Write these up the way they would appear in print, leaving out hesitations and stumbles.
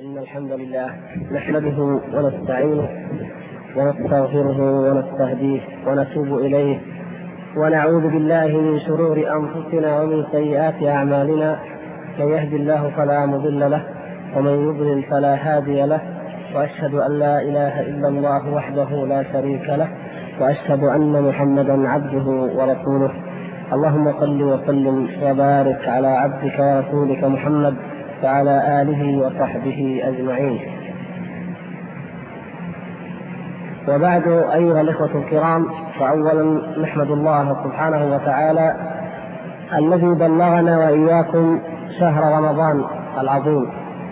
إن الحمد لله نحمده ونستعينه ونستغفره ونستهديه ونتوب إليه ونعوذ بالله من شرور أنفسنا ومن سيئات أعمالنا. من يهد الله فلا مضل له ومن يضلل فلا هادي له، وأشهد أن لا إله إلا الله وحده لا شريك له، وأشهد أن محمدا عبده ورسوله. اللهم صل وسلم وبارك على عبدك ورسولك محمد وعلى آله وصحبه أجمعين. وبعد، أيها الإخوة الكرام، فأولا نحمد الله سبحانه وتعالى الذي بلغنا وإياكم شهر رمضان العظيم،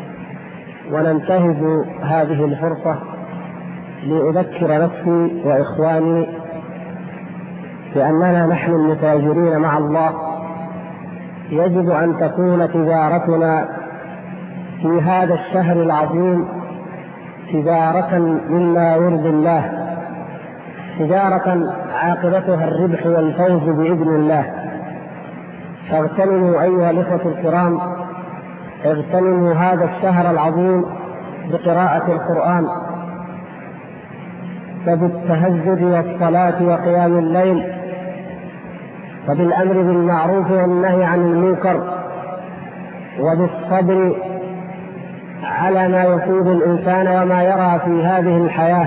وننتهز هذه الفرصة لأذكر نفسي وإخواني بأننا نحن المتاجرين مع الله يجب أن تكون تجارتنا في هذا الشهر العظيم تجارة مما يرضي الله، تجارة عاقبتها الربح والفوز بإذن الله. فاغتنموا أيها الإخوة الكرام، اغتنموا هذا الشهر العظيم بقراءة القرآن وبالتهجد والصلاة وقيام الليل وبالأمر بالمعروف والنهي عن المنكر وبالصبر على ما يفيد الإنسان وما يرى في هذه الحياة.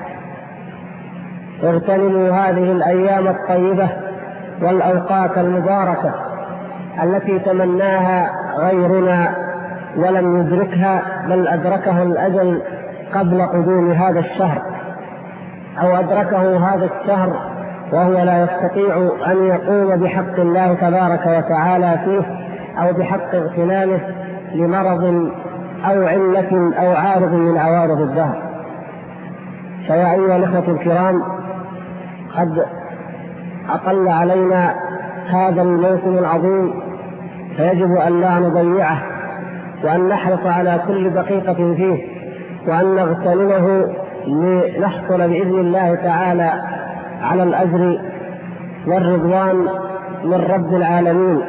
اغتنموا هذه الأيام الطيبة والأوقات المباركة التي تمناها غيرنا ولم يدركها، بل أدركه الأجل قبل قدوم هذا الشهر، أو أدركه هذا الشهر وهو لا يستطيع أن يقوم بحق الله تبارك وتعالى فيه، أو بحق اغتنامه لمرض أو علة أو عارض من عوارض الدهر. فيا أيها الأخوة الكرام، قد أطل علينا هذا الموسم العظيم، فيجب أن لا نضيعه، وأن نحرص على كل دقيقة فيه، وأن نغتنمه لنحصل بإذن الله تعالى على الأجر والرضوان من رب العالمين.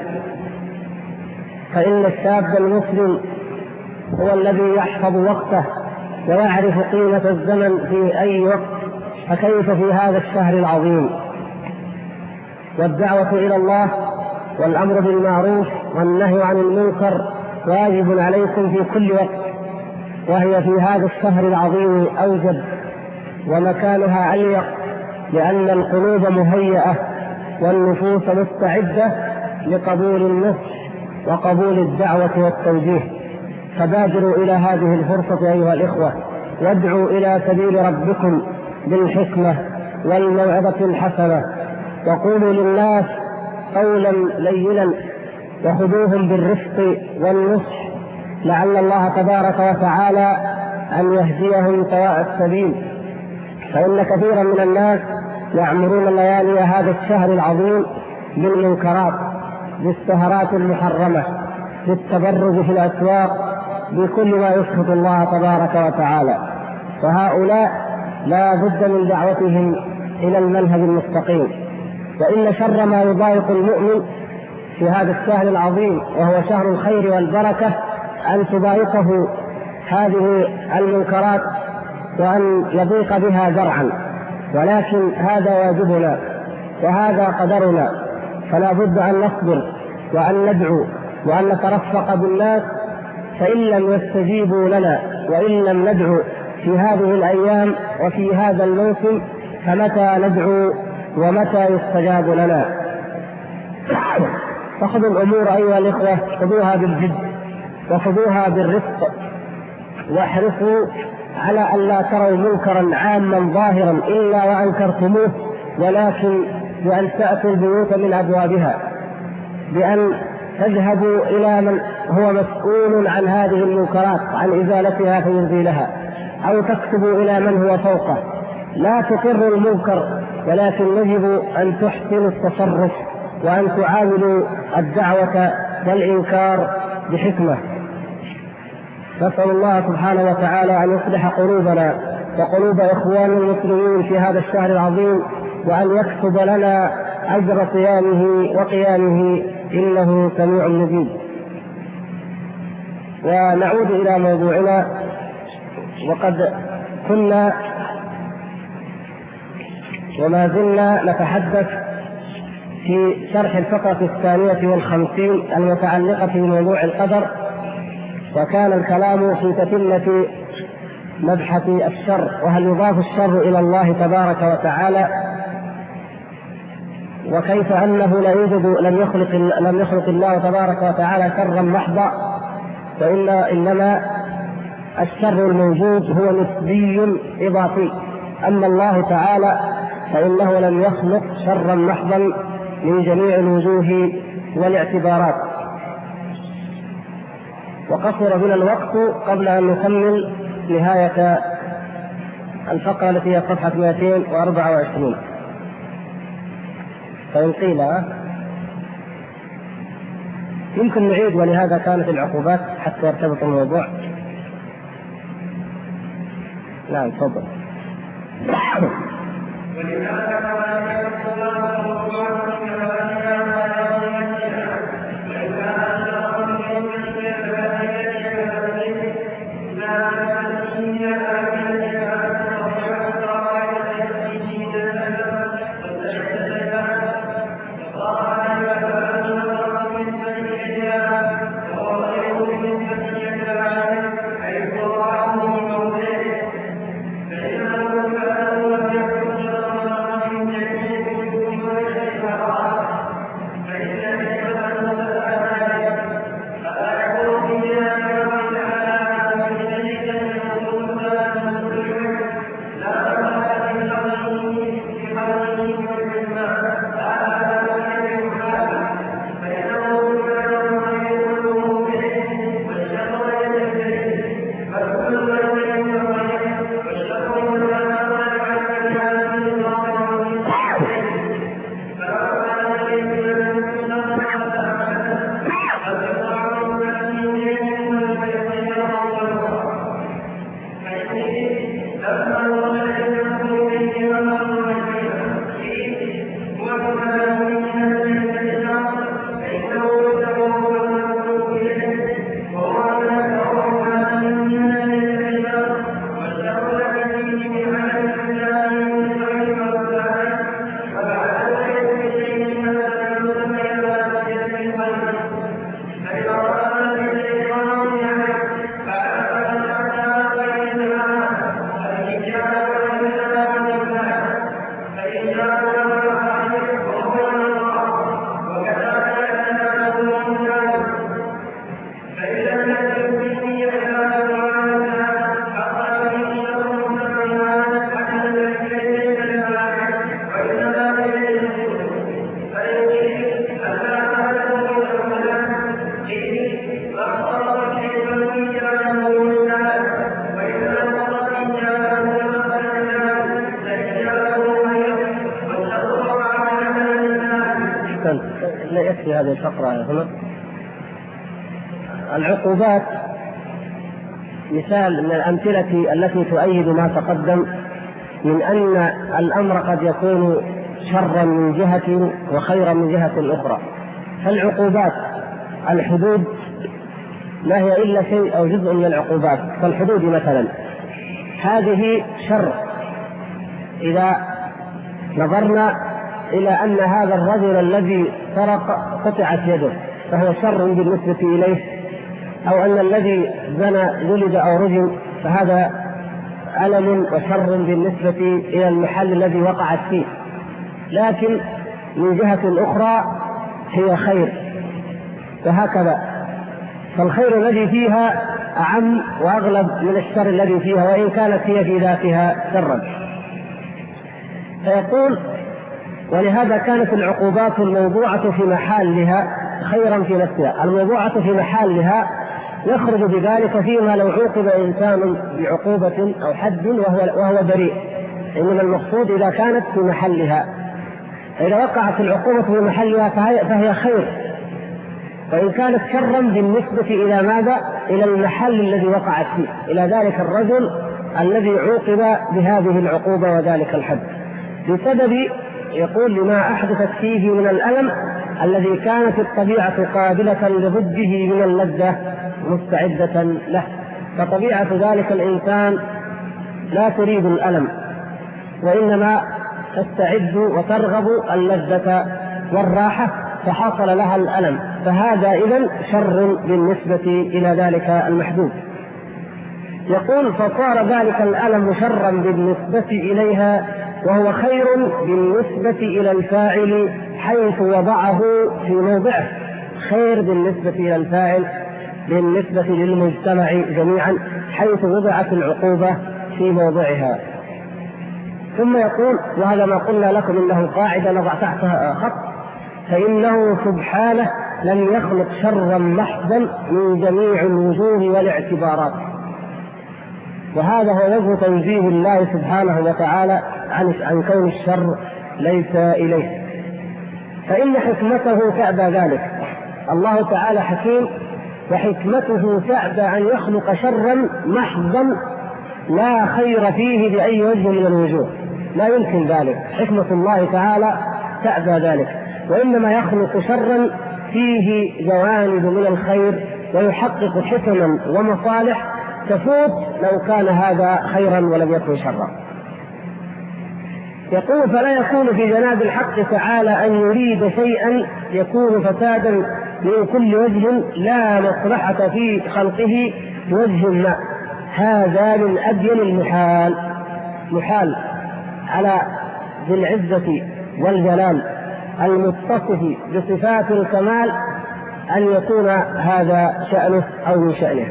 فإن الشاب المسلم هو الذي يحفظ وقته ويعرف قيمة الزمن في أي وقت، فكيف في هذا الشهر العظيم؟ والدعوة إلى الله والأمر بالمعروف والنهي عن المنكر واجب عليكم في كل وقت، وهي في هذا الشهر العظيم أوجب ومكانها أليق، لأن القلوب مهيئة والنفوس مستعدة لقبول النصح وقبول الدعوة والتوجيه. فبادروا إلى هذه الفرصة أيها الإخوة، وادعوا إلى سبيل ربكم بالحكمة والموعظة الحسنة، وقولوا للناس قولا لينا، وخذوهم بالرفق والنصح، لعل الله تبارك وتعالى أن يهديهم سواء السبيل. فإن كثيرا من الناس يعمرون ليالي هذا الشهر العظيم بالمنكرات، بالسهرات المحرمة، بالتبرج في الأسواق، بكل ما يسخط الله تبارك وتعالى. فهؤلاء لا بد من دعوتهم إلى المنهج المستقيم. وإن شر ما يضايق المؤمن في هذا الشهر العظيم، وهو شهر الخير والبركة، أن تضايقه هذه المنكرات وأن يضيق بها ذرعا. ولكن هذا واجبنا وهذا قدرنا، فلا بد أن نصبر وأن ندعو وأن نترفق بالناس، فإن لم يستجيبوا لنا وإن لم ندعو في هذه الأيام وفي هذا الموسم، فمتى ندعو ومتى يستجاب لنا؟ فخذوا الأمور أيها الإخوة، خذوها بالجد وخذوها بالرفق، واحرصوا على أن لا تروا منكرا عاما ظاهرا إلا وأنكرتموه، ولكن بأن تأتوا البيوت من أبوابها، بأن تذهبوا إلى من هو مسؤول عن هذه المنكرات، عن إزالتها فيزيلها، أو تكتبوا إلى من هو فوقه. لا تقروا المنكر، ولكن يجب أن تحسنوا التصرف وأن تعاملوا الدعوة والإنكار بحكمة. نسأل الله سبحانه وتعالى أن يصلح قلوبنا وقلوب إخوان المسلمين في هذا الشهر العظيم، وأن يكتب لنا أجر صيامه وقيامه، إنه سميع مجيب. ونعود إلى موضوعنا. وقد كنا وما زلنا نتحدث في شرح الفقرة 52 المتعلقة بموضوع القدر، وكان الكلام في تتمة مبحث الشر، وهل يضاف الشر إلى الله تبارك وتعالى، وكيف أنه لم يخلق الله تبارك وتعالى شرا محضا، إنما الشر الموجود هو نسبي إضافي، أما الله تعالى فإنه لم يخلق شرا محضا من جميع الوجوه والاعتبارات. وقصر بنا الوقت قبل أن نكمل نهاية الفقرة التي هي صفحة 224. فإن قيل يمكن نعيد، ولهذا كانت العقوبات حتى يرتبط الموضوع. نعم تفضل. لا يكفي هذه الفقرة هنا. العقوبات مثال من الأمثلة التي تؤيد ما تقدم، من أن الأمر قد يكون شرا من جهة وخيرا من جهة أخرى. فالعقوبات الحدود ما هي إلا شيء أو جزء من العقوبات، فالحدود مثلا هذه شر إذا نظرنا إلى أن هذا الرجل الذي سرق قطعت يده فهو شر بالنسبة إليه، أو أن الذي زنى جلد أو رجم فهذا ألم وشر بالنسبة إلى المحل الذي وقعت فيه. لكن من جهة أخرى هي خير، وهكذا. فالخير الذي فيها أعم وأغلب من الشر الذي فيها، وإن كانت هي في ذاتها شرا. فيقول: ولهذا كانت العقوبات الموضوعة في محلها خيرا في نفسها. الموضوعة في محلها يخرج بذلك فيما لو عوقب إنسان بعقوبة أو حد وهو بريء، إنما المقصود إذا كانت في محلها. إذا وقعت العقوبة في محلها فهي خير، وإن كانت شرا بالنسبة إلى ماذا؟ إلى المحل الذي وقعت فيه، إلى ذلك الرجل الذي عوقب بهذه العقوبة وذلك الحد، بسبب يقول لما أحدثت فيه من الألم الذي كانت الطبيعة قابلة لضده من اللذة مستعدة له. فطبيعة ذلك الإنسان لا تريد الألم، وإنما تستعد وترغب اللذة والراحة، فحصل لها الألم، فهذا إذن شر بالنسبة إلى ذلك المحبوب. يقول فصار ذلك الألم شرا بالنسبة إليها، وهو خير بالنسبة إلى الفاعل حيث وضعه في موضعه. خير بالنسبة إلى الفاعل بالنسبة للمجتمع جميعا حيث وضعت العقوبة في موضعها. ثم يقول، وهذا ما قلنا لكم إنه قاعدة نضع تحتها خط، فإنه سبحانه لم يخلق شرا محضا من جميع الوجوه والاعتبارات. وهذا هو وجه تنزيه الله سبحانه وتعالى عن كون الشر ليس إليه، فإن حكمته تأبى ذلك. الله تعالى حكيم، وحكمته تأبى أن يخلق شرا محضا لا خير فيه بأي وجه من الوجوه، لا يمكن ذلك. حكمة الله تعالى تأبى ذلك، وإنما يخلق شرا فيه جوانب من الخير ويحقق حكما ومصالح تفوت لو كان هذا خيرا ولم يكن شرا. يقول فلا يكون في جناب الحق تعالى أن يريد شيئا يكون فسادا من كل وجه لا مصلحة في خلقه بوجه ما. هذا من أبين المحال. محال على ذي العزة والجلال المتصف بصفات الكمال أن يكون هذا شأنه أو من شأنه،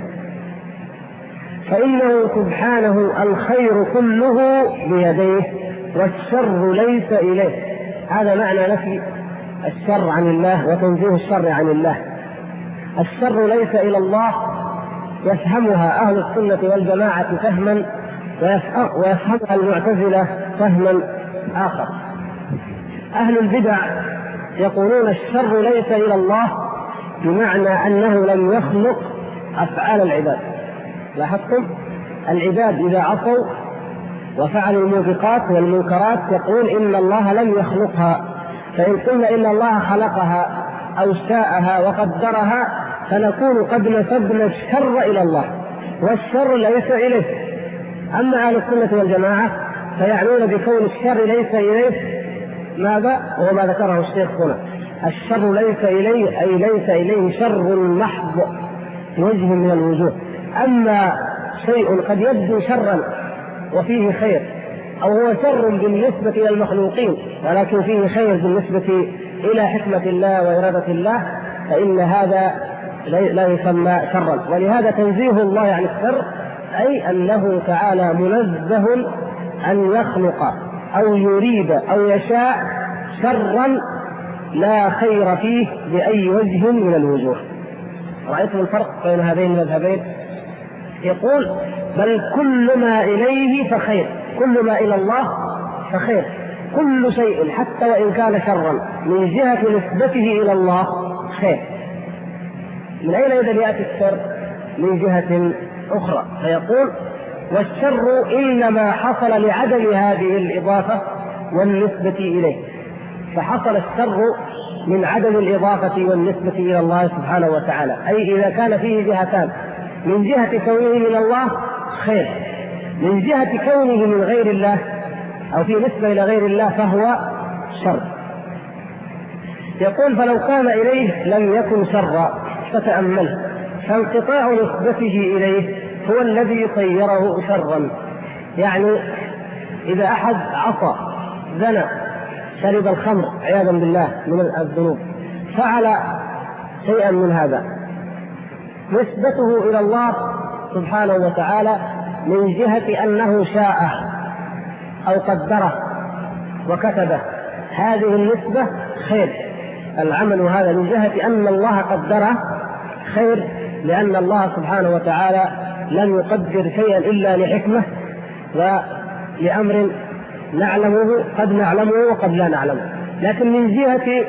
فإنه سبحانه الخير كله بيديه والشر ليس إليه. هذا معنى نفي الشر عن الله وتنزيه الشر عن الله. الشر ليس إلى الله يفهمها أهل السنة والجماعة فهما، ويفهمها المعتزلة فهما آخر. أهل البدع يقولون الشر ليس إلى الله بمعنى أنه لم يخلق أفعال العباد. لاحظتم العباد إذا عصوا وفعلوا الموبقات والمنكرات يقول إن الله لم يخلقها، فإن قلنا إن الله خلقها أو شاءها وقدرها فنكون قد نسبنا الشر إلى الله، والشر ليس إليه. أما أهل السنة والجماعة فيعنون بكون الشر ليس إليه ماذا؟ وهو ما ذكره الشيخ هنا، الشر ليس إليه أي ليس إليه شر محض وجه من الوجوه. أما شيء قد يبدو شرا وفيه خير، أو هو شر بالنسبة إلى المخلوقين ولكن فيه خير بالنسبة إلى حكمة الله وإرادة الله، فإن هذا لا يسمى شرا. ولهذا تنزيه الله عن الشر أي أنه تعالى منزه أن يخلق أو يريد أو يشاء شرا لا خير فيه بأي وجه من الوجوه. رأيتم الفرق بين هذين المذهبين؟ يقول بل كل ما إليه فخير، كل ما إلى الله فخير، كل شيء حتى وإن كان شرا من جهة نسبته إلى الله خير. من أين إذا يأتي الشر؟ من جهة أخرى. فيقول والشر إنما حصل لعدم هذه الإضافة والنسبة إليه، فحصل الشر من عدم الإضافة والنسبة إلى الله سبحانه وتعالى، أي إذا كان فيه جهتان، من جهة كونه من الله خير، من جهة كونه من غير الله أو في نسبة إلى غير الله فهو شر. يقول فلو كان إليه لم يكن شرا. فتأمل، فانقطاع نسبته إليه هو الذي صيره شرا. يعني إذا أحد عصى زنى شرب الخمر عياذا بالله من الذنوب فعل شيئا من هذا، نسبته إلى الله سبحانه وتعالى من جهة أنه شاءه أو قدره وكتبه، هذه النسبة خير. العمل هذا من جهة أن الله قدره خير، لأن الله سبحانه وتعالى لم يقدر شيئا إلا لحكمة ولأمر نعلمه، قد نعلمه وقد لا نعلمه. لكن من جهة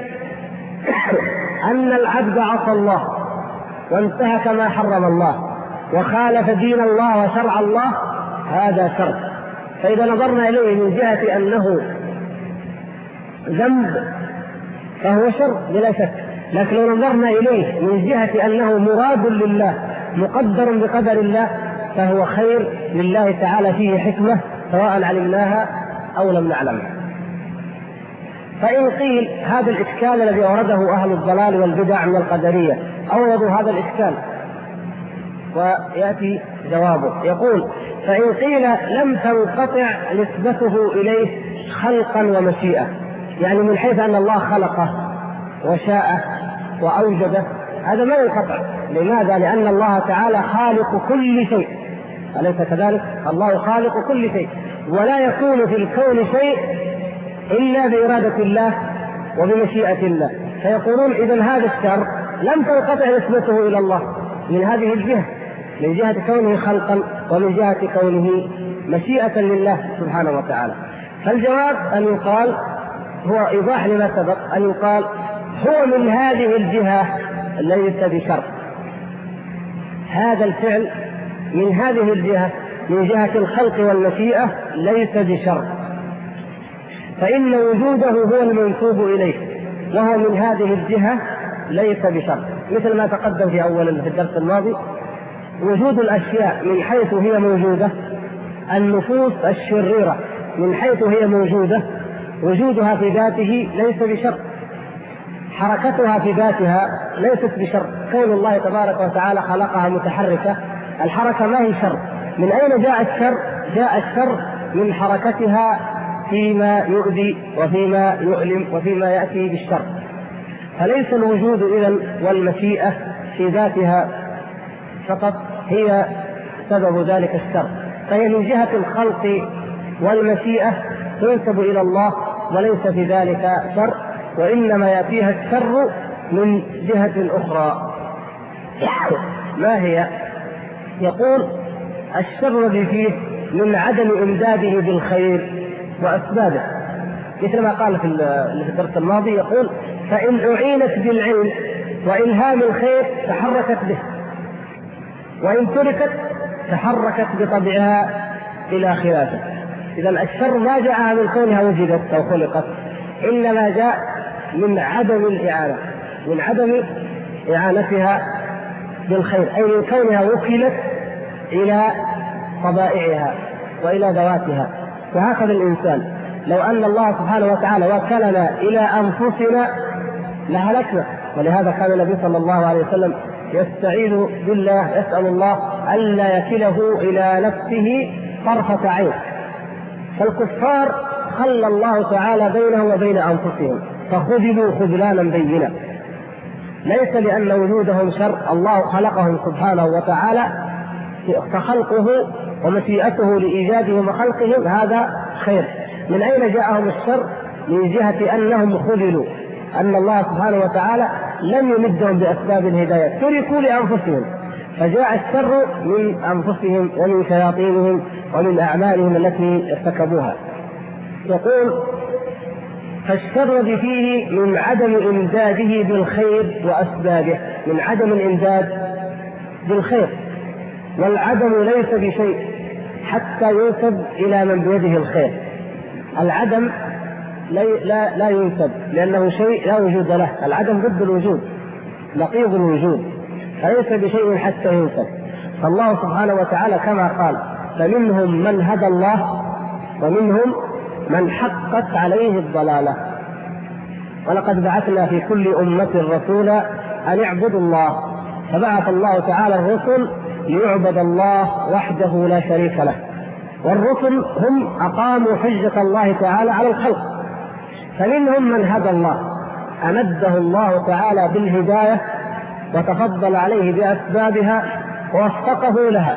أن العبد عصى الله وانتهك ما حرم الله وخالف دين الله وشرع الله هذا شر. فإذا نظرنا إليه من جهة أنه ذنب فهو شر بلا شك، لكن لو نظرنا إليه من جهة أنه مراد لله مقدر بقدر الله فهو خير لله تعالى، فيه حكمة سواء علمناها أو لم نعلمها. فإن قيل هذا الإشكال الذي أورده أهل الضلال والبدع من القدرية أوردوا هذا الإشكال، ويأتي جوابه يقول: فإن قيل لم تنقطع نسبته إليه خلقا ومشيئة، يعني من حيث أن الله خلقه وشاءه وأوجده، هذا ما ينقطع. لماذا؟ لأن الله تعالى خالق كل شيء، أليس كذلك؟ الله خالق كل شيء، ولا يكون في الكون شيء إلا بإرادة الله وبمشيئة الله. فيقولون إذن هذا الشر لم تنقطع نسبته إلى الله من هذه الجهة، من جهة كونه خلقا ومن جهة كونه مشيئة لله سبحانه وتعالى. فالجواب أن يقال، هو إيضاح لما سبق، أن يقال هو من هذه الجهة ليس بشر، هذا الفعل من هذه الجهة، من جهة الخلق والمشيئة، ليس بشر، فإن وجوده هو المنسوب إليه، وهو من هذه الجهة ليس بشر. مثل ما تقدم في أول في الدرس الماضي، وجود الأشياء من حيث هي موجودة، النفوس الشريرة من حيث هي موجودة وجودها في ذاته ليس بشر، حركتها في ذاتها ليست بشر. كون الله تبارك وتعالى خلقها متحركة، الحركة ما هي شر. من أين جاء الشر؟ جاء الشر من حركتها فيما يؤذي وفيما يؤلم وفيما يأتي بالشر. فليس الوجود إذن والمشيئة في ذاتها فقط هي سبب ذلك الشر، فهي من جهة الخلق والمشيئة تنسب إلى الله، وليس في ذلك شر، وإنما يأتيها الشر من جهة أخرى. ما هي؟ يقول: الشر الذي فيه من عدم إمداده بالخير وأسبابه، مثل ما قال في الدرس الماضي، يقول: فإن أعينت بالعلم وإلهام الخير تحركت به، وإن تركت تحركت بطبعها إلى خلافه. إذا الشر ما جاء من كونها وجدت أو خلقت، إنما جاء من عدم الإعانة، من عدم إعانتها بالخير، أي من كونها وكلت إلى طبائعها وإلى ذواتها. وهكذا الإنسان، لو أن الله سبحانه وتعالى وكلنا إلى أنفسنا لهلكنا. ولهذا كان النبي صلى الله عليه وسلم يستعيذ بالله، يسأل الله ألا يكله إلى نفسه طرفة عين. فالكفار خلى الله تعالى بينهم وبين أنفسهم فخذلوا خذلانا بينا، ليس لأن وجودهم شر، الله خلقهم سبحانه وتعالى، فخلقه ومشيئته لإيجادهم وخلقهم هذا خير. من أين جاءهم الشر؟ من جهة أنهم خذلوا، أن الله سبحانه وتعالى لم يمدهم بأسباب الهداية، تركوا لأنفسهم، فجاء الشر من أنفسهم ومن شياطينهم ومن أعمالهم التي ارتكبوها. يقول: فالشر الذي فيه من عدم إمداده بالخير وأسبابه، من عدم الإمداد بالخير، والعدم ليس بشيء حتى ينسب إلى من بيده الخير. العدم لا ينسب لأنه شيء لا وجود له، العدم ضد الوجود، نقيض الوجود، فليس بشيء حتى ينسب. فالله سبحانه وتعالى كما قال: فمنهم من هدى الله ومنهم من حقت عليه الضلالة، ولقد بعثنا في كل أمة رسولا أن اعبدوا الله، فبعث الله تعالى الرسل ليعبد الله وحده لا شريك له. والرسل هم أقاموا حجة الله تعالى على الخلق. فمنهم من هدى الله، أمده الله تعالى بالهداية وتفضل عليه بأسبابها ووفقه لها.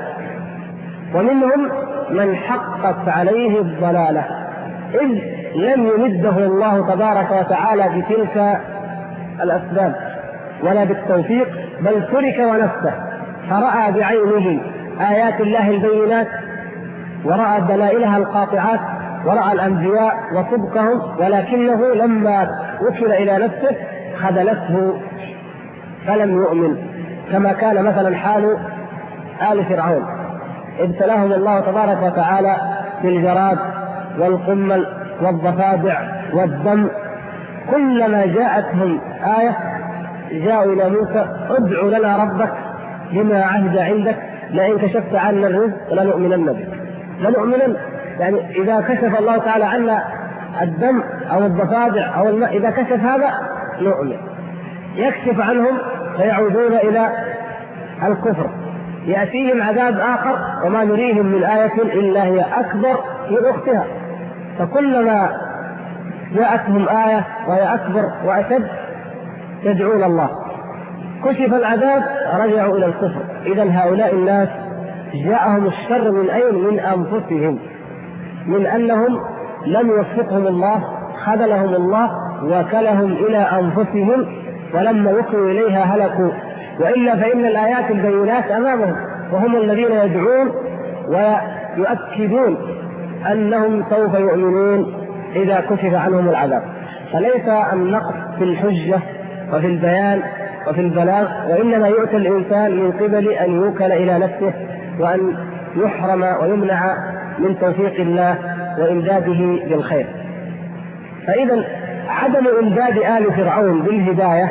ومنهم من حقت عليه الضلالة، إذ لم يمده الله تبارك وتعالى بتلك الأسباب ولا بالتوفيق، بل ترك ونفسه، فرأى بعينه آيات الله البينات ورأى دلائلها القاطعات ورأى الأنبياء وصدقهم، ولكنه لما وكل إلى نفسه خذلته فلم يؤمن، كما كان مثلا حال آل فرعون، ابتلاهم الله تبارك وتعالى بالجراد والقمل والضفادع والدم كلما جاءتهم آية جاءوا إلى موسى ادع لنا ربك بما عهد عندك لئن كشفت عنا الرزق لنؤمنن بك. لنؤمنن يعني إذا كشف الله تعالى عنا الدم أو الضفادع أو الماء، إذا كشف هذا نؤمن. يكشف عنهم فيعودون إلى الكفر، يأتيهم عذاب آخر وما نريهم من آية إلا هي أكبر من أختها. فكلما جاءتهم آية وهي أكبر وأشد يدعون الله، كشف العذاب رجعوا إلى الكفر. إذن هؤلاء الناس جاءهم الشر من أين؟ من أنفسهم، من أنهم لم يوفقهم الله، خذلهم الله وكلهم إلى أنفسهم، ولما وكلوا إليها هلكوا. وإلا فإن الآيات البينات أمامهم، وهم الذين يدعون ويؤكدون أنهم سوف يؤمنون إذا كشف عنهم العذاب. فليس النقص في الحجة وفي البيان وفي البلاغ، وإنما يؤتى الإنسان من قبل أن يوكل إلى نفسه وأن يحرم ويمنع من توفيق الله وإمداده بالخير. فإذا عدم إمداد آل فرعون بالهداية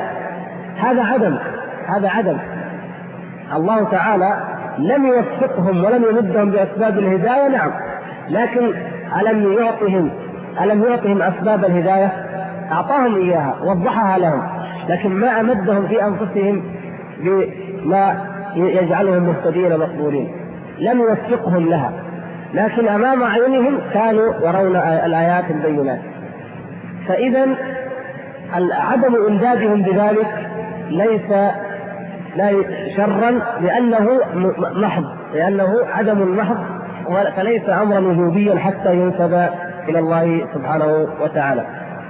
هذا عدم. الله تعالى لم يوفقهم ولم يمدهم بأسباب الهداية، نعم، لكن ألم يعطهم أسباب الهداية؟ أعطاهم إياها، وضحها لهم، لكن ما أمدهم في أنفسهم بما يجعلهم مهتدين مقبولين. لم يوفقهم لها، لكن أمام أعينهم كانوا يرون الآيات البينات. فإذا عدم إمدادهم بذلك ليس شرا، لأنه محض، لأنه عدم محض، فليس أمرا وجوبيا حتى ينسب إلى الله سبحانه وتعالى.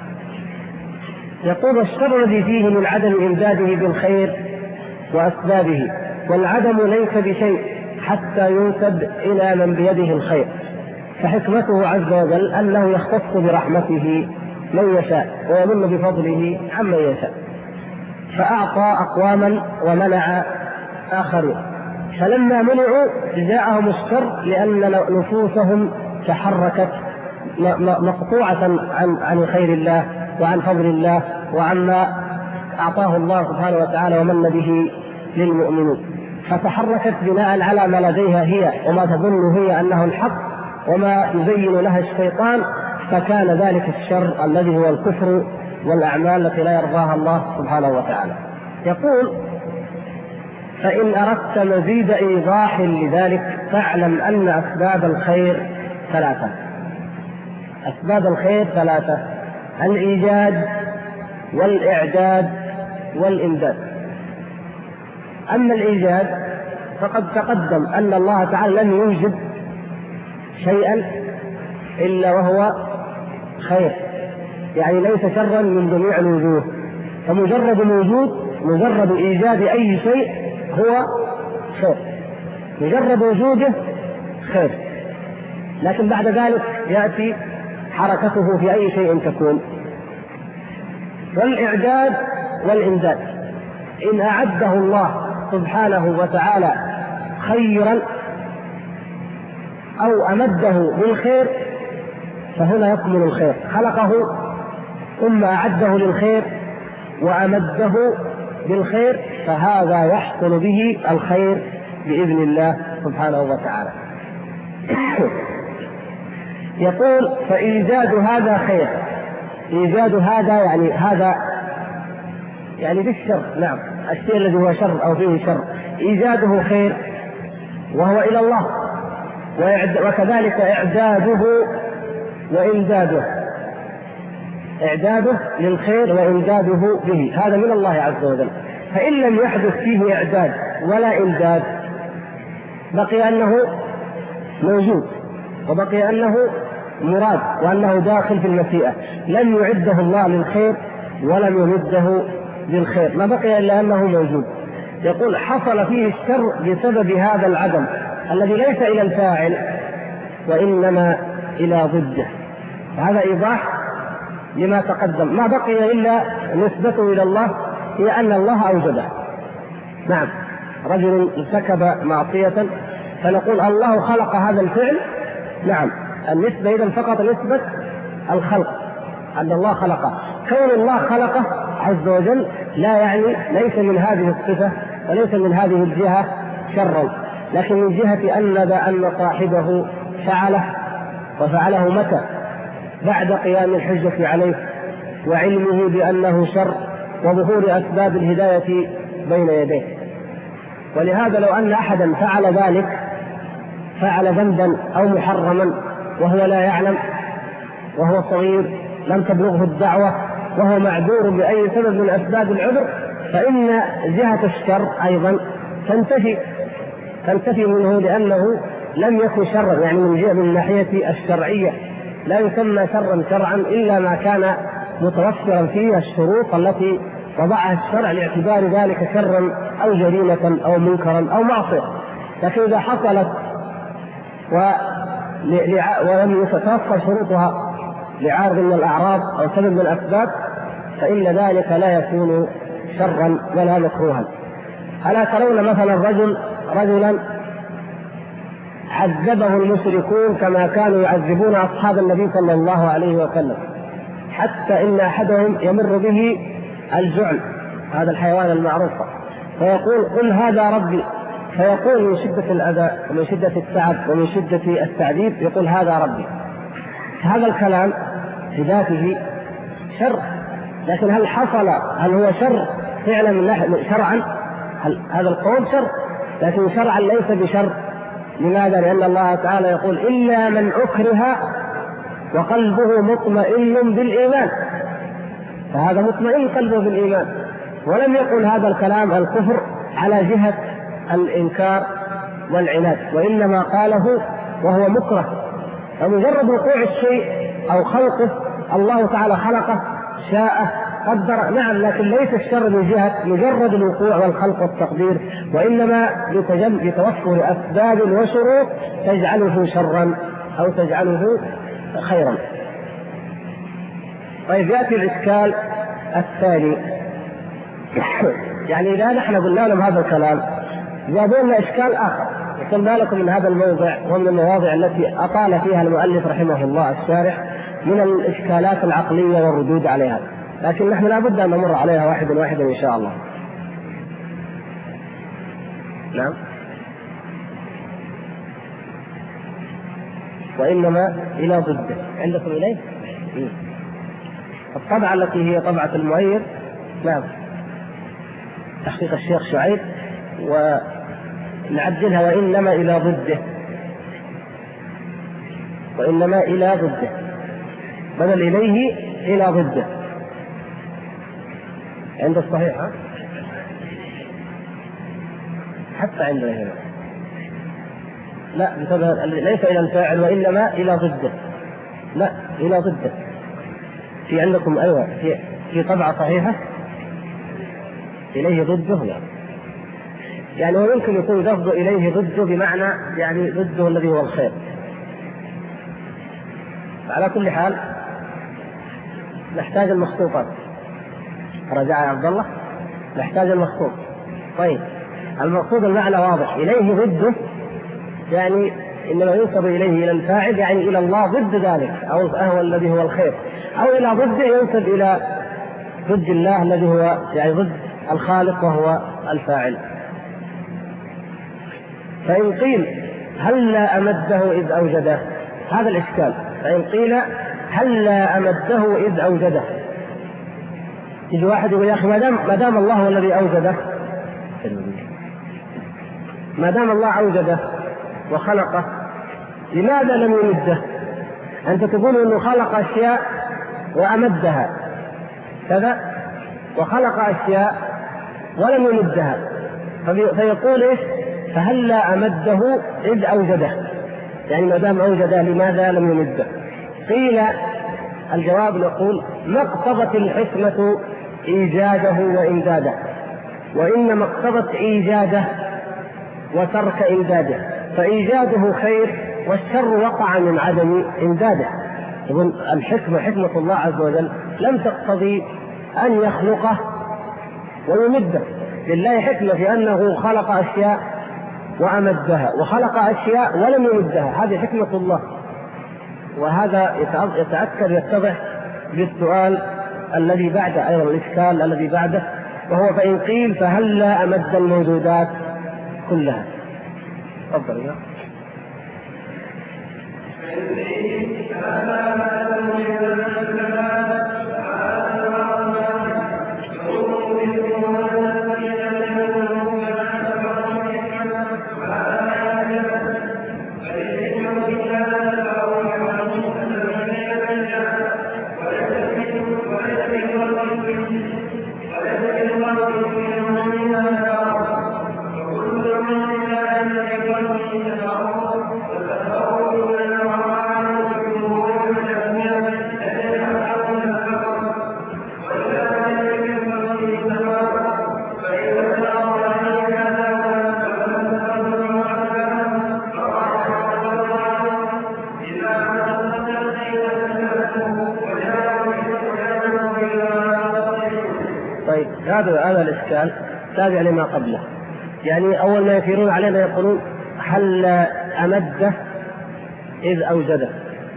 يقول الشر الذي فيه من عدم إمداده بالخير وأسبابه، والعدم ليس بشيء حتى ينسب إلى من بيده الخير، فحكمته عز وجل أنه يختص برحمته من يشاء ويمن بفضله عمن يشاء، فأعطى أقواما ومنع آخرين. فلما منعوا جاءهم الشر لأن نفوسهم تحركت مقطوعة عن خير الله وعن فضل الله وعما أعطاه الله سبحانه وتعالى ومن به للمؤمنين، فتحركت بناء على ما لديها هي وما تظن هي أنه الحق وما يزين لها الشيطان، فكان ذلك الشر الذي هو الكفر والأعمال التي لا يرضاها الله سبحانه وتعالى. يقول: فإن أردت مزيد إيضاح لذلك فاعلم أن أسباب الخير ثلاثة. أسباب الخير ثلاثة: الإيجاد والإعداد والإمداد. أما الإيجاد فقد تقدم أن الله تعالى لم يوجد شيئا إلا وهو خير، يعني ليس شرا من جميع الوجوه، فمجرد الوجود، مجرد إيجاد أي شيء هو خير، مجرد وجوده خير، لكن بعد ذلك يأتي حركته في أي شيء تكون. والإعداد والإمداد: إن أعده الله سبحانه وتعالى خيرا أو أمده بالخير فهنا يكمل الخير، خلقه ثم أعده للخير وأمده بالخير، فهذا يحصل به الخير بإذن الله سبحانه وتعالى. يقول: فإيجاد هذا خير. إيجاد هذا يعني بالشر، نعم، الشيء الذي هو شر أو فيه شر إيجاده خير وهو إلى الله، وكذلك إعداده وإمداده، إعداده للخير وإمداده به، هذا من الله عز وجل. فإن لم يحدث فيه إعداد ولا إمداد بقي أنه موجود وبقي أنه مراد وأنه داخل في المشيئة، لم يعده الله للخير ولم يمده بالخير، ما بقي إلا أنه موجود. يقول: حصل فيه الشر بسبب هذا العدم الذي ليس إلى الفاعل وإنما إلى ضده. هذا إيضاح لما تقدم، ما بقي إلا نسبته إلى الله هي أن الله أوجده. نعم، رجل ارتكب معصية فنقول الله خلق هذا الفعل، نعم، النسبة إذن فقط نسبة الخلق أن الله خلقه، كون الله خلقه عز وجل لا يعني ليس من هذه الصفة وليس من هذه الجهة شرا، لكن من جهة أن صاحبه فعله، وفعله متى؟ بعد قيام الحجة عليه وعلمه بأنه شر وظهور أسباب الهداية بين يديه. ولهذا لو أن أحدا فعل ذلك، فعل ذنبا أو محرما وهو لا يعلم، وهو صغير لم تبلغه الدعوة، وهو معذور بأي سبب من أسباب العذر، فإن جهة الشر أيضا تنتفي منه، لأنه لم يكن شرا، يعني من جهة من الناحية الشرعية لا يسمى شرا شرعا إلا ما كان متوفرا فيه الشروط التي وضعها الشرع لاعتبار ذلك شرا أو جريمة أو منكرا أو معصية. لكن إذا حصلت ولم تتوفر شروطها لعارض من الأعراض أو سبب من الأسباب، فإن ذلك لا يكون شرا ولا مكروها. ألا ترون مثلا رجلا عذبه المشركون كما كانوا يعذبون أصحاب النبي صلى الله عليه وسلم، حتى إن أحدهم يمر به الجعل، هذا الحيوان المعروف، فيقول قل هذا ربي، فيقول من شدة الأذى ومن شدة التعب ومن شدة التعذيب يقول هذا ربي. هذا الكلام في ذاته شر، لكن هل هو شر فعلا من شرعا؟ هذا القول شر، لكن شرعا ليس بشر. لماذا؟ لأن الله تعالى يقول إلا من أكره وقلبه مطمئن بالإيمان، فهذا مطمئن قلبه بالإيمان، ولم يقل هذا الكلام الكفر على جهة الإنكار والعناد، وإنما قاله وهو مكره. فمجرد وقوع الشيء أو خلقه، الله تعالى خلقه شاءه قدر، نعم، لكن ليس الشر من جهة مجرد الوقوع والخلق والتقدير، وإنما بتوفر أسباب وشروط تجعله شرا أو تجعله خيرا. طيب يأتي الإشكال الثاني. يعني إذا نحن قلنا لهم هذا الكلام جابوا لنا إشكال آخر وصلنا لكم من هذا الموضع، ومن المواضع التي أطال فيها المؤلف رحمه الله الشارح من الإشكالات العقلية والردود عليها، لكن نحن لابد أن نمر عليها واحدا واحدا إن شاء الله. نعم. وإنما إلى ضده عندكم إليه الطبعة التي هي طبعة المؤيد، نعم، تحقيق الشيخ شعيب، ونعدلها وإنما إلى ضده، وإنما إلى ضده بدل إليه إلى ضده عند الصحيح، حتى عندنا هنا لا ليس إلى الفاعل وإنما إلى ضده، لا إلى ضده. في عندكم أيوة في طبعة صحيحة إليه ضده، لا، يعني هو يمكن يكون لفظ إليه ضده بمعنى يعني ضده الذي هو الخير. على كل حال نحتاج المخطوطات. رجع يا عبد الله، نحتاج المخطوط. طيب المقصود المعنى واضح، إليه ضده يعني إنما ينسب إليه إلى الفاعل، يعني إلى الله ضد ذلك، أو هو الذي هو الخير، أو إلى ضده ينسب إلى ضد الله الذي هو يعني ضد الخالق وهو الفاعل. فإن قيل هلا أمده إذ أوجده، هذا الإشكال. فإن قيل هلا أمده إذ أوجده، يجي واحد يقول يا أخي ما دام الله هو الذي أوجده، ما دام الله أوجده وخلقه لماذا لم يمده؟ أنت تقول أنه خلق أشياء وأمدها كذا، وخلق أشياء ولم يمدها، فيقول إيش؟ فهلا أمده إذ أوجده، يعني ما دام أوجده لماذا لم يمده؟ قيل الجواب نقول ما اقتضت الحكمة إيجاده وإمداده، وإنما اقتضت إيجاده وترك إمداده، فإيجاده خير والشر وقع من عدم إمداده. يقول الحكمة حكمة الله عز وجل لم تقتضي أن يخلقه ويمده، لله حكمة في أنه خلق أشياء وأمدها، وخلق أشياء ولم يمدها، هذه حكمة الله. وهذا يتأكد يتضح بالسؤال الذي بعده أيضا، الإشكال الذي بعده، وهو فإن قيل فهلا أمد الموجودات كلها. تفضل يا هذا الإشكال تابع لما قبله. يعني أول ما يثيرون علينا يقولون هل أمده إذ أوجده،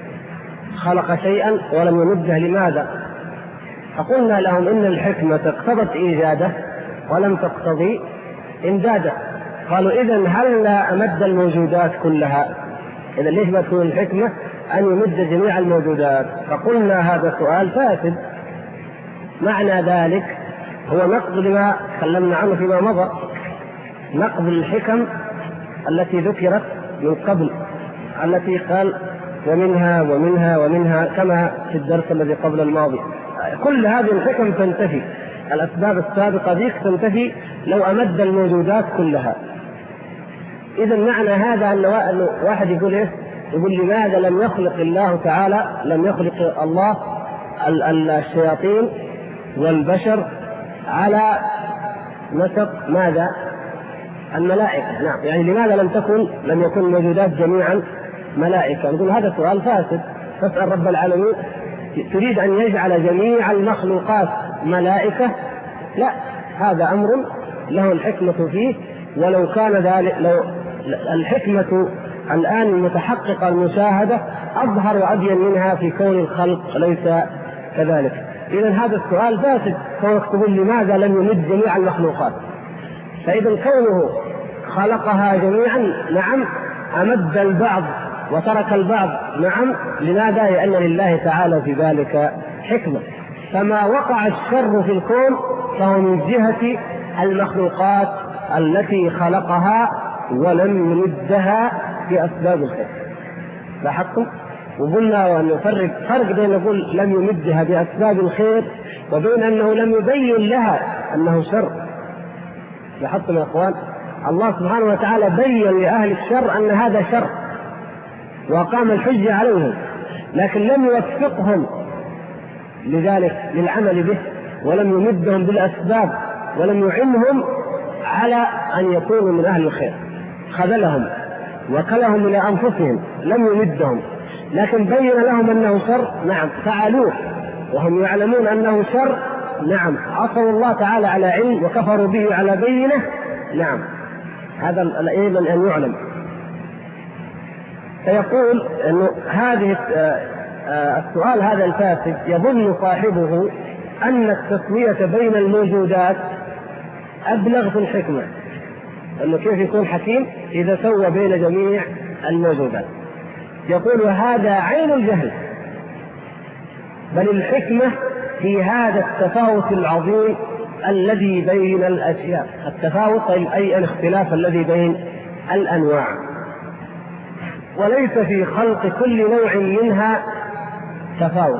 خلق شيئا ولم يمده لماذا؟ فقلنا لهم إن الحكمة اقتضت إيجاده ولم تقتضي إمداده. قالوا إذن هل أمد الموجودات كلها؟ إذن ليش ما تكون الحكمة أن يمد جميع الموجودات؟ فقلنا هذا سؤال فاسد. معنى ذلك هو نقض لما تكلمنا عنه فيما مضى، نقض الحكم التي ذكرت من قبل، التي قال ومنها ومنها ومنها كما في الدرس الذي قبل الماضي. كل هذه الحكم تنتفي، الأسباب السابقة ذيك تنتفي لو أمد الموجودات كلها. إذا معنى هذا أن واحد يقول إيه؟ يقول لماذا لم يخلق الله تعالى، لم يخلق الله الشياطين والبشر على نسق ماذا؟ الملائكة. نعم، يعني لماذا لم يكن الموجودات جميعا ملائكة؟ نقول هذا سؤال فاسد. تسأل رب العالمين تريد أن يجعل جميع المخلوقات ملائكة؟ لا، هذا أمر له الحكمة فيه. ولو كان ذلك، لو الحكمة الآن المتحققة المشاهدة أظهر وأبين منها في كون الخلق ليس كذلك. إذن هذا السؤال فاسد، كونك تقول لماذا لم يمد جميع المخلوقات. فإذا كونه خلقها جميعا نعم، أمد البعض وترك البعض نعم. لماذا؟ لأن لله تعالى في ذلك حكمة. فما وقع الشر في الكون فهو من جهة المخلوقات التي خلقها ولم يمدها بأسباب الخير. لاحظتم؟ وقلنا أن فرق بين نقول لم يمدها بأسباب الخير وبين أنه لم يبين لها أنه شر. لاحظتم يا أخوان؟ الله سبحانه وتعالى بين لأهل الشر أن هذا شر وقام الحجة عليهم، لكن لم يوفقهم لذلك للعمل به، ولم يمدهم بالأسباب، ولم يعنهم على أن يكونوا من أهل الخير. خذلهم وكلهم إلى أنفسهم، لم يمدهم، لكن بين لهم أنه شر نعم، فعلوه وهم يعلمون أنه شر نعم، عصوا الله تعالى على علم وكفروا به على بينه نعم. هذا أيضا أن يعلم. فيقول أنه هذه السؤال هذا الفاسد يظن صاحبه أن التسوية بين الموجودات أبلغ في الحكمة، أنه كيف يكون حكيم إذا سوى بين جميع الموجودات. يقول وهذا عين الجهل، بل الحكمة في هذا التفاوت العظيم الذي بين الأشياء. التفاوت أي الاختلاف الذي بين الأنواع، وليس في خلق كل نوع منها تفاوت.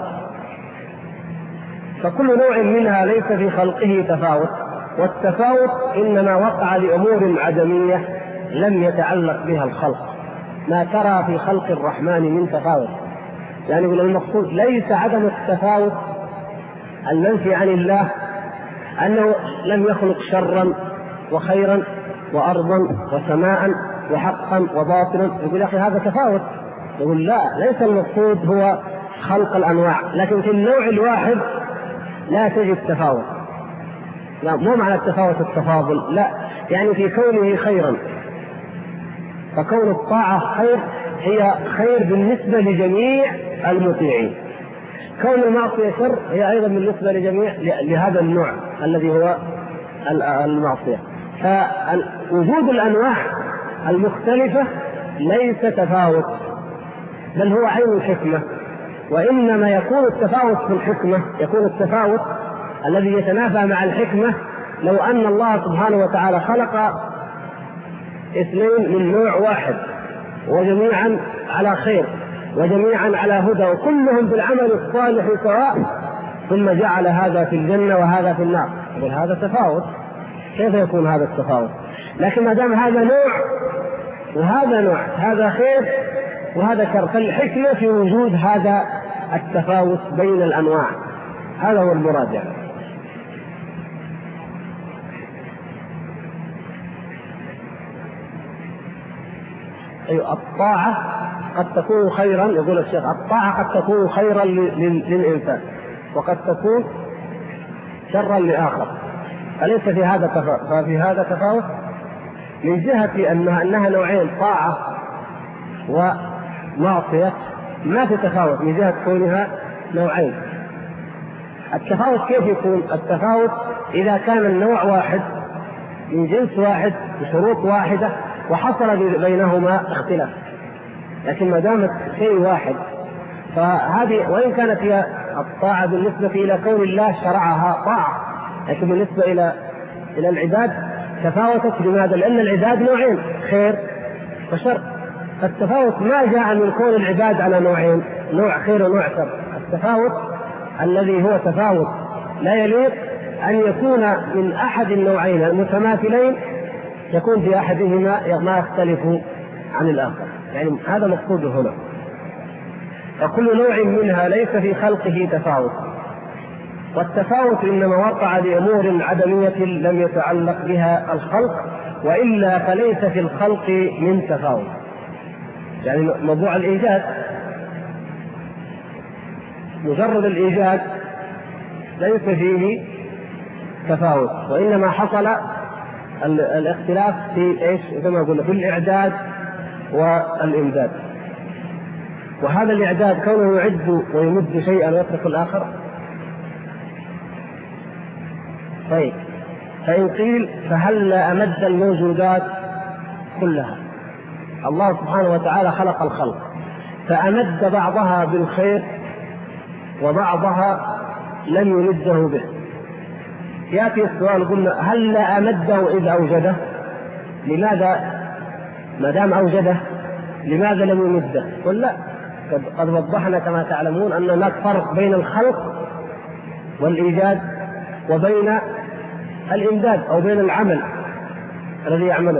فكل نوع منها ليس في خلقه تفاوت، والتفاوت إنما وقع لأمور عدمية لم يتعلق بها الخلق. ما ترى في خلق الرحمن من تفاوت، يعني المقصود ليس عدم التفاوت المنفي عن الله أنه لم يخلق شرا وخيرا وأرضا وسماء وحقا وباطلا. يقول يا أخي هذا تفاوت. يقول لا، ليس المقصود هو خلق الأنواع، لكن في النوع الواحد لا تجد تفاوت. لا، مو معنى التفاوت التفاضل، لا، يعني في كونه خيرا. فكون الطاعة خير هي خير بالنسبة لجميع المطيعين. كون المعصية شر هي أيضا بالنسبة لجميع لهذا النوع الذي هو المعصية. فوجود الأنواع المختلفة ليس تفاوت، بل هو عين الحكمة. وإنما يكون التفاوت في الحكمة، يكون التفاوت الذي يتنافى مع الحكمة لو أن الله سبحانه وتعالى خلق اثنين من نوع واحد وجميعا على خير وجميعا على هدى وكلهم بالعمل الصالح سواء، ثم جعل هذا في الجنة وهذا في النار، يقول هذا تفاوت. كيف يكون هذا التفاوت؟ لكن ما دام هذا نوع وهذا نوع، هذا خير وهذا شر، فالحكمة في وجود هذا التفاوت بين الأنواع، هذا هو المراد يعني. أيوة، الطاعة قد تكون خيرا، يقول الشيخ الطاعة قد تكون خيرا للإنسان وقد تكون شرا لآخر، فليس في هذا تفاوت. ففي هذا تفاوت من جهة أنها نوعين، طاعة ومعصية، ما في تفاوت من جهة كونها نوعين. التفاوت كيف يكون؟ التفاوت إذا كان النوع واحد من جنس واحد بشروط واحدة وحصل بينهما اختلاف، لكن ما دامت شيء واحد فهذه، وإن كانت هي الطاعة بالنسبة إلى كون الله شرعها طاعة، لكن بالنسبة إلى العباد تفاوتت. لماذا؟ لأن العباد نوعين، خير وشر. فالتفاوت ما جاء من كون العباد على نوعين، نوع خير ونوع شر. التفاوت الذي هو تفاوت لا يليق أن يكون من أحد النوعين المتماثلين يكون في أحدهما ما يختلف عن الآخر، يعني هذا مقصوده هنا. فكل نوع منها ليس في خلقه تفاوت، والتفاوت إنما وقع لأمور عدمية لم يتعلق بها الخلق، وإلا فليس في الخلق من تفاوت. يعني موضوع الإيجاد، مجرد الإيجاد ليس فيه تفاوت، وإنما حصل الاختلاف في ايش؟ كما قلنا في الإعداد والإمداد. وهذا الإعداد كونه يعد ويمد شيئا ويترك الآخر. طيب، فإن قيل فهل أمد الموجودات كلها؟ الله سبحانه وتعالى خلق الخلق فأمد بعضها بالخير وبعضها لم يمده به. يأتي السؤال، قلنا هل أمده إذ أوجده؟ لماذا ما دام أوجده لماذا لم يمده؟ قل لا، قد وضحنا كما تعلمون أن هناك فرق بين الخلق والإيجاد وبين الإمداد أو بين العمل الذي يعمله.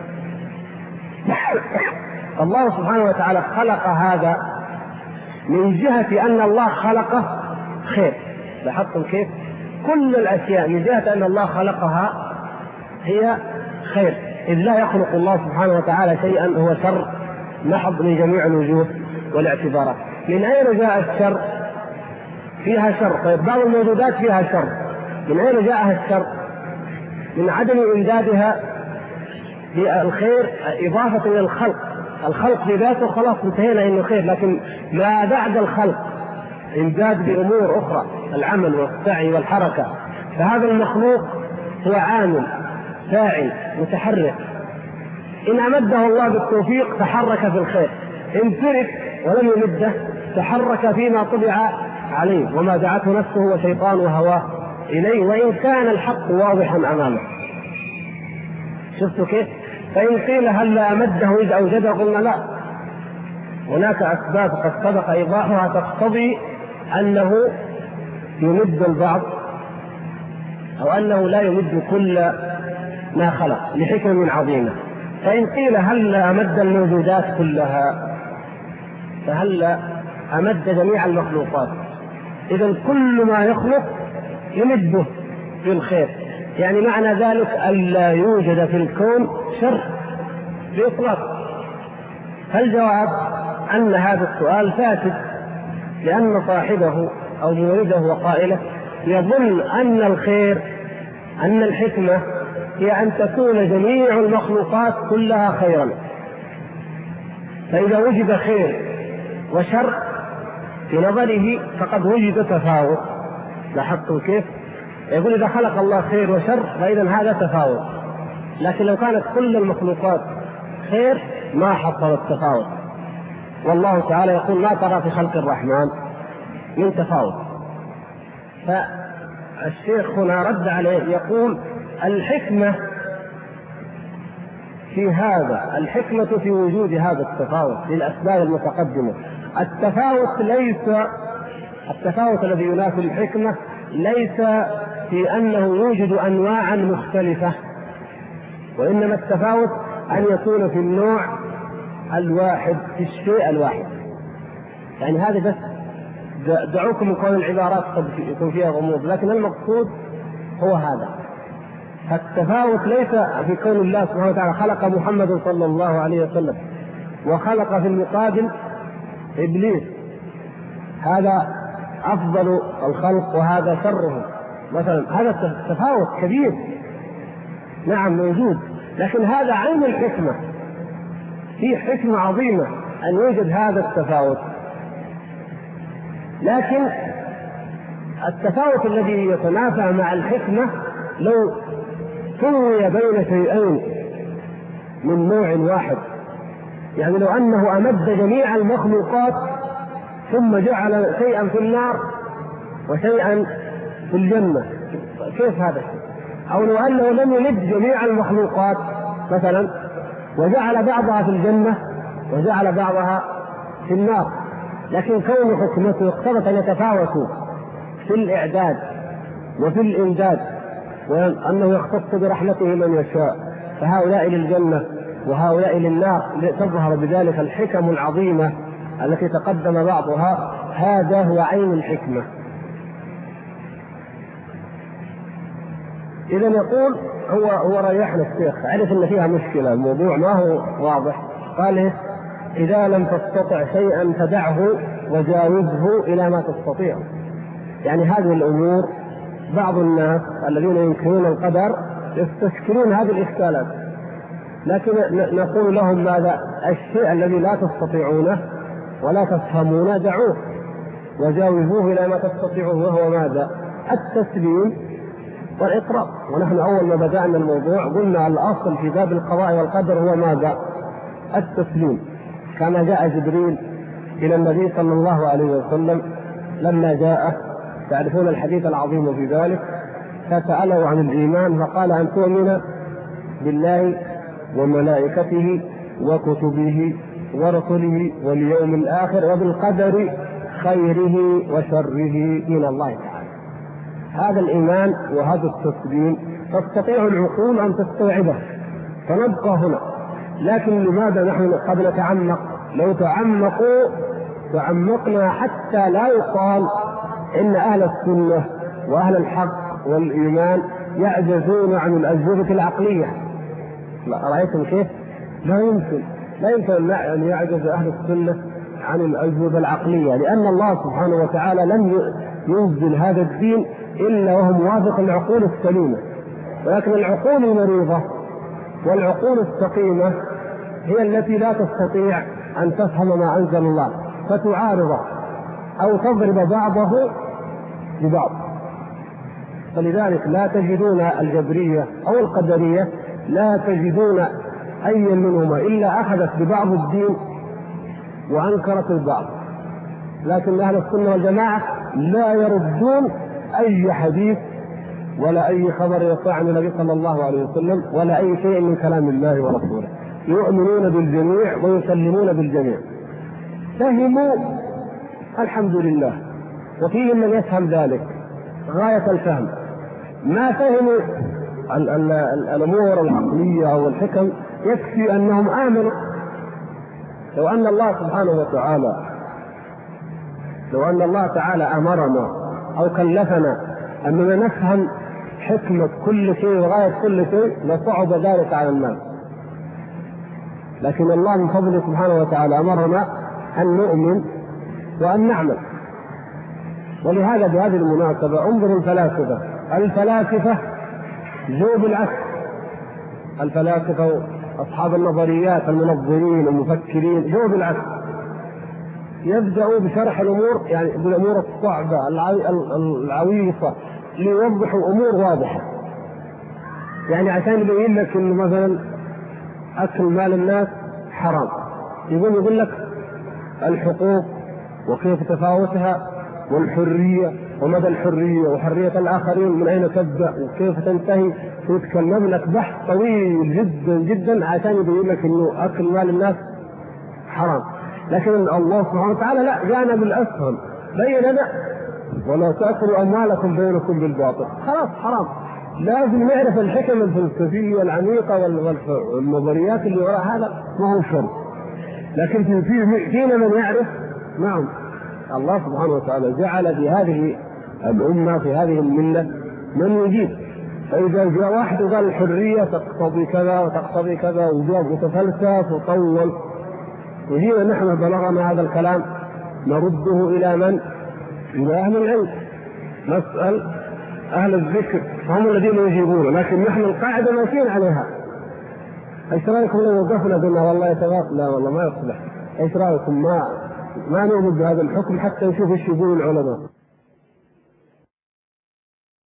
الله سبحانه وتعالى خلق هذا من جهة أن الله خلقه خير. لاحظتم كيف؟ كل الأشياء من جهة أن الله خلقها هي خير، إذ لا يخلق الله سبحانه وتعالى شيئا هو شر محض من جميع الوجوه والاعتبارات. من أين جاء الشر؟ فيها شر. طيب، بعض الموجودات فيها شر، من أين جاءها الشر؟ من عدم إمدادها بالخير إضافة إلى الخلق. الخلق في ذاته خلاص انتهينا إنه خير، لكن ما بعد الخلق إمداد بأمور أخرى، العمل والسعي والحركة. فهذا المخلوق هو عامل فاعل متحرك، إن أمده الله بالتوفيق تحرك في الخير، إن ترك ولم يمده تحرك فيما طبع عليه وما دعته نفسه وشيطان وهواه إليه، وإن كان الحق واضحا أمامه. شفتوا كيف؟ فإن قيل هل أمده إذ أوجده؟ قلنا لا، هناك أسباب قد سبق إيضاحها تقتضي أنه يمد البعض أو أنه لا يمد كل ما خلق لحكم عظيمة. فإن قيل هل أمد الموجودات كلها؟ فهل أمد جميع المخلوقات؟ إذن كل ما يخلق يمده في الخير، يعني معنى ذلك ألا يوجد في الكون شر بإطلاق. فالجواب أن هذا السؤال فاسد، لأن صاحبه أو مورده وقائله يظن أن الخير، أن الحكمة هي أن تكون جميع المخلوقات كلها خيرا. فإذا وجد خير وشر في نظره فقد وجد تفاوت. لاحظتم كيف؟ يقول إذا خلق الله خير وشر فإذا هذا تفاوت، لكن لو كانت كل المخلوقات خير ما حصل التفاوت. والله تعالى يقول ما ترى في خلق الرحمن من تفاوت. فالشيخ هنا رد عليه يقول الحكمة في هذا، الحكمة في وجود هذا التفاوت للأسباب المتقدمة. التفاوت الذي ينافي الحكمة ليس في أنه يوجد أنواعا مختلفة، وإنما التفاوت أن يكون في النوع الواحد، في الشيء الواحد. يعني هذا بس دعوكم من كون العبارات قد يكون فيها غموض، لكن المقصود هو هذا. فالتفاوت ليس في كون الله سبحانه وتعالى خلق محمد صلى الله عليه وسلم وخلق في المقابل إبليس، هذا أفضل الخلق وهذا شرهم مثلا، هذا تفاوت كبير نعم موجود، لكن هذا عين الحكمة، في حكمة عظيمة أن يوجد هذا التفاوت. لكن التفاوت الذي يتنافى مع الحكمة لو سوي بين شيئين من نوع واحد، يعني لو أنه أمد جميع المخلوقات ثم جعل شيئا في النار وشيئا في الجنة، كيف هذا؟ أو لو أنه لم يمد جميع المخلوقات مثلا وجعل بعضها في الجنة وجعل بعضها في النار، لكن كون حكمته اقتضت أن يتفاوتوا في الإعداد وفي الإمداد، وأنه يختص برحمته من يشاء، فهؤلاء للجنة وهؤلاء للنار، تظهر بذلك الحكم العظيمة التي تقدم بعضها. هذا هو عين الحكمة. إذا يقول هو ريحنا الشيخ، عرف أن فيها مشكلة، الموضوع ما هو واضح، قال إذا لم تستطع شيئا فدعه وجاوزه إلى ما تستطيع. يعني هذه الأمور بعض الناس الذين ينكرون القدر يستشكلون هذه الإشكالات، لكن نقول لهم ماذا؟ الشيء الذي لا تستطيعونه ولا تفهمونه دعوه وجاوزوه إلى ما تستطيعون، وهو ماذا؟ التسليم والإقرار. ونحن أول ما بدأنا الموضوع قلنا الأصل في باب القضاء والقدر هو ماذا؟ التسليم. كما جاء جبريل إلى النبي صلى الله عليه وسلم لما جاء، تعرفون الحديث العظيم في ذلك، فسأله عن الإيمان فقال أن تؤمن بالله وملائكته وكتبه ورسله واليوم الآخر وبالقدر خيره وشره من الله تعالى. هذا الإيمان وهذا التسليم تستطيع العقول أن تستوعبه، فنبقى هنا. لكن لماذا نحن قد نتعمق؟ لو تعمقنا حتى لا يقال إن أهل السنة وأهل الحق والإيمان يعجزون عن الأجوبة العقلية. رأيتم كيف؟ لا يمكن أن يعجز أهل السنة عن الأجوبة العقلية، لأن الله سبحانه وتعالى لم ينزل هذا الدين إلا وهو موافق العقول السليمة. ولكن العقول المريضة والعقول السقيمة هي التي لا تستطيع أن تفهم ما أنزل الله، فتعارضه أو تضرب بعضه ببعض. فلذلك لا تجدون الجبرية أو القدرية لا تجدون أي منهما إلا أخذت ببعض الدين وأنكرت البعض. لكن أهل السنة والجماعة لا يردون أي حديث ولا أي خبر يطلع عن النبي صلى الله عليه وسلم ولا أي شيء من كلام الله ورسوله، يؤمنون بالجميع ويسلمون بالجميع. فهموا الحمد لله، وفيهم من يفهم ذلك غاية الفهم. ما فهموا الأمور العقلية أو الحكم يكفي أنهم آمنوا. لو أن الله تعالى أمرنا أو كلفنا أننا نفهم حكمة كل شيء وغاية كل شيء لصعب ذلك على الناس، لكن الله من فضله سبحانه وتعالى أمرنا أن نؤمن وأن نعمل. ولهذا بهذه المناسبة انظروا الفلاسفة جو بالعكس. الفلاسفة أصحاب النظريات المنظرين المفكرين جو بالعكس، يبدأ بشرح الأمور يعني بالأمور الصعبة العويصة ليوضح الأمور واضحة. يعني عشان يبين لك إنه مثلا أكل مال الناس حرام، يقول لك الحقوق وكيف تفاوتها والحرية ومدى الحرية وحرية الآخرين من أين تبدأ وكيف تنتهي، ويتكلم لك بحث طويل جدا جدا عشان يبين لك إنه أكل مال الناس حرام. لكن الله سبحانه وتعالى لا، جاءنا بالأسهل، بين لنا ولا تأكلوا أموالكم بينكم بالباطل، خلاص حرام. لازم نعرف الحكم الفلسفية العميقة والنظريات اللي وراء هذا، ما هو شرط. لكن فينا من يعرف. نعم، الله سبحانه وتعالى جعل في هذه الأمة في هذه الملة من يجيب. فإذا جاء واحد وقال الحرية تقتضي كذا وتقتضي كذا وجاء متفلسف وطول، وجينا نحن بلغنا هذا الكلام نرده إلى من؟ إلى أهل العلم، نسأل أهل الذكر هم الذين يجيبون، لكن نحن القاعدة ماشيين عليها. ايش رايكم لو وقفنا قلنا والله لا والله ما يصلح، ايش رايكم ما نؤمن بهذا الحكم حتى نشوف ايش يقول العلماء؟